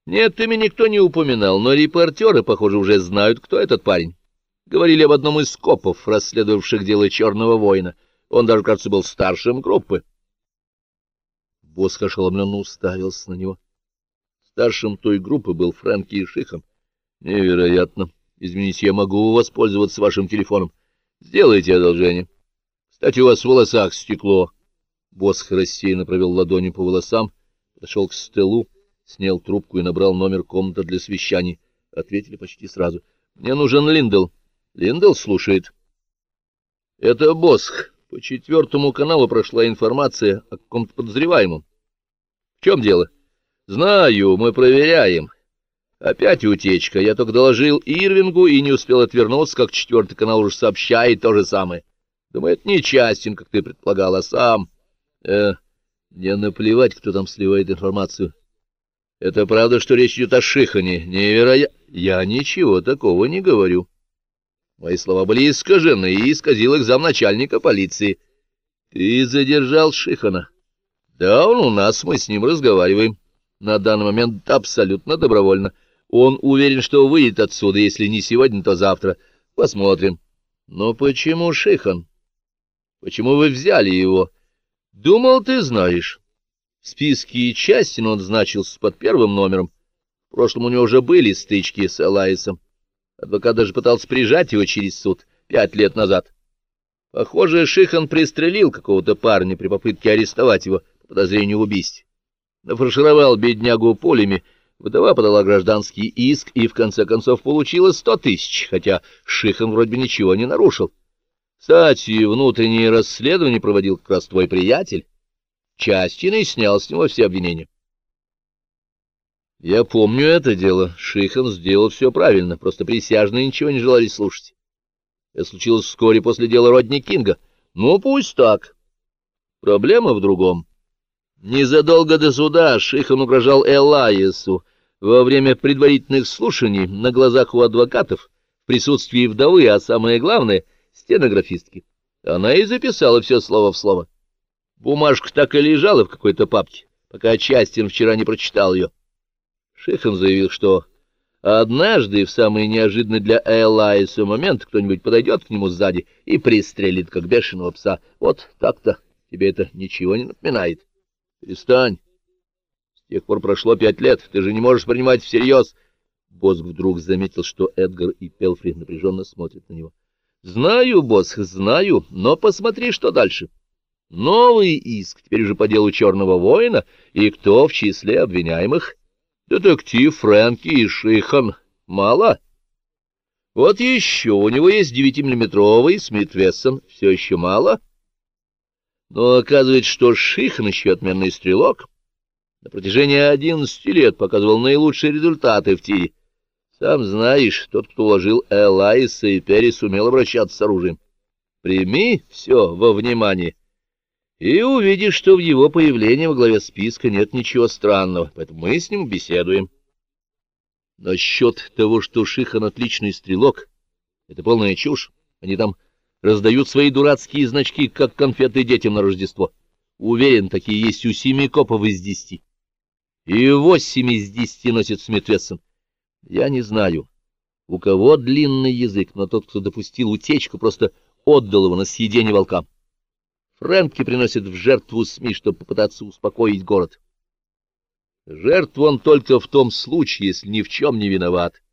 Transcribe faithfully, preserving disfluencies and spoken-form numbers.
Нет, ими никто не упоминал, но репортеры, похоже, уже знают, кто этот парень. Говорили об одном из копов, расследовавших дело Черного воина. Он даже, кажется, был старшим группы. Босх ошеломленно уставился на него. Старшим той группы был Фрэнки Шихан. Невероятно. Извините, я могу воспользоваться вашим телефоном. Сделайте одолжение. Кстати, у вас в волосах стекло. Босх рассеянно провел ладонью по волосам, подошел к столу, снял трубку и набрал номер комнаты для совещаний. Ответили почти сразу. Мне нужен Линдл. Линдл слушает. Это Босх. По четвертому каналу прошла информация о каком-то подозреваемом. В чем дело? Знаю, мы проверяем. Опять утечка. Я только доложил Ирвингу и не успел отвернуться, как четвертый канал уже сообщает то же самое. Думаю, это не Частин, как ты предполагал, а сам. Э, мне наплевать, кто там сливает информацию. Это правда, что речь идет о Шихане? Невероятно. Я ничего такого не говорю. Мои слова были искажены, и исказил их замначальника полиции. Ты задержал Шихана. Да, он у нас, мы с ним разговариваем. На данный момент абсолютно добровольно. Он уверен, что выйдет отсюда, если не сегодня, то завтра. Посмотрим. Но почему Шихан? Почему вы взяли его? Думал, ты знаешь. В списке Частин он значился под первым номером. В прошлом у него уже были стычки с Элайсом. Адвокат даже пытался прижать его через суд пять лет назад. Похоже, Шихан пристрелил какого-то парня при попытке арестовать его по подозрению в убийстве. Нафаршировал беднягу пулями, вдова подала гражданский иск и в конце концов получила сто тысяч, хотя Шихан вроде бы ничего не нарушил. Кстати, внутреннее расследование проводил как раз твой приятель. Частин и снял с него все обвинения. Я помню это дело. Шихан сделал все правильно, просто присяжные ничего не желали слушать. Это случилось вскоре после дела Родни Кинга. Ну, пусть так. Проблема в другом. Незадолго до суда Шихан угрожал Элайсу во время предварительных слушаний на глазах у адвокатов, в присутствии вдовы, а самое главное — стенографистки. Она и записала все слово в слово. Бумажка так и лежала в какой-то папке, пока Частин вчера не прочитал ее. Шихан заявил, что однажды, в самый неожиданный для Элайса момент, кто-нибудь подойдет к нему сзади и пристрелит, как бешеного пса. Вот так-то. Тебе это ничего не напоминает? Перестань. С тех пор прошло пять лет. Ты же не можешь принимать всерьез. Босх вдруг заметил, что Эдгар и Пелфри напряженно смотрят на него. Знаю, Босх, знаю, но посмотри, что дальше. Новый иск, теперь уже по делу Черного воина, и кто в числе обвиняемых? Детектив Фрэнки и Шихан. Мало? Вот еще у него есть девятимиллиметровый Смит Вессон. Все еще мало? Но оказывается, что Шихан еще отменный стрелок. На протяжении одиннадцати лет показывал наилучшие результаты в тире. Сам знаешь, тот, кто уложил Элайса и Перри, сумел обращаться с оружием. Прими все во внимание. И увидишь, что в его появлении во главе списка нет ничего странного, поэтому мы с ним беседуем. Насчет того, что Шихан отличный стрелок, это полная чушь. Они там раздают свои дурацкие значки, как конфеты детям на Рождество. Уверен, такие есть у семи копов из десяти. И восемь из десяти носит Смит Вессон. Я не знаю, у кого длинный язык, но тот, кто допустил утечку, просто отдал его на съедение волкам. Фрэнки приносит в жертву СМИ, чтобы попытаться успокоить город. Жертву он только в том случае, если ни в чем не виноват.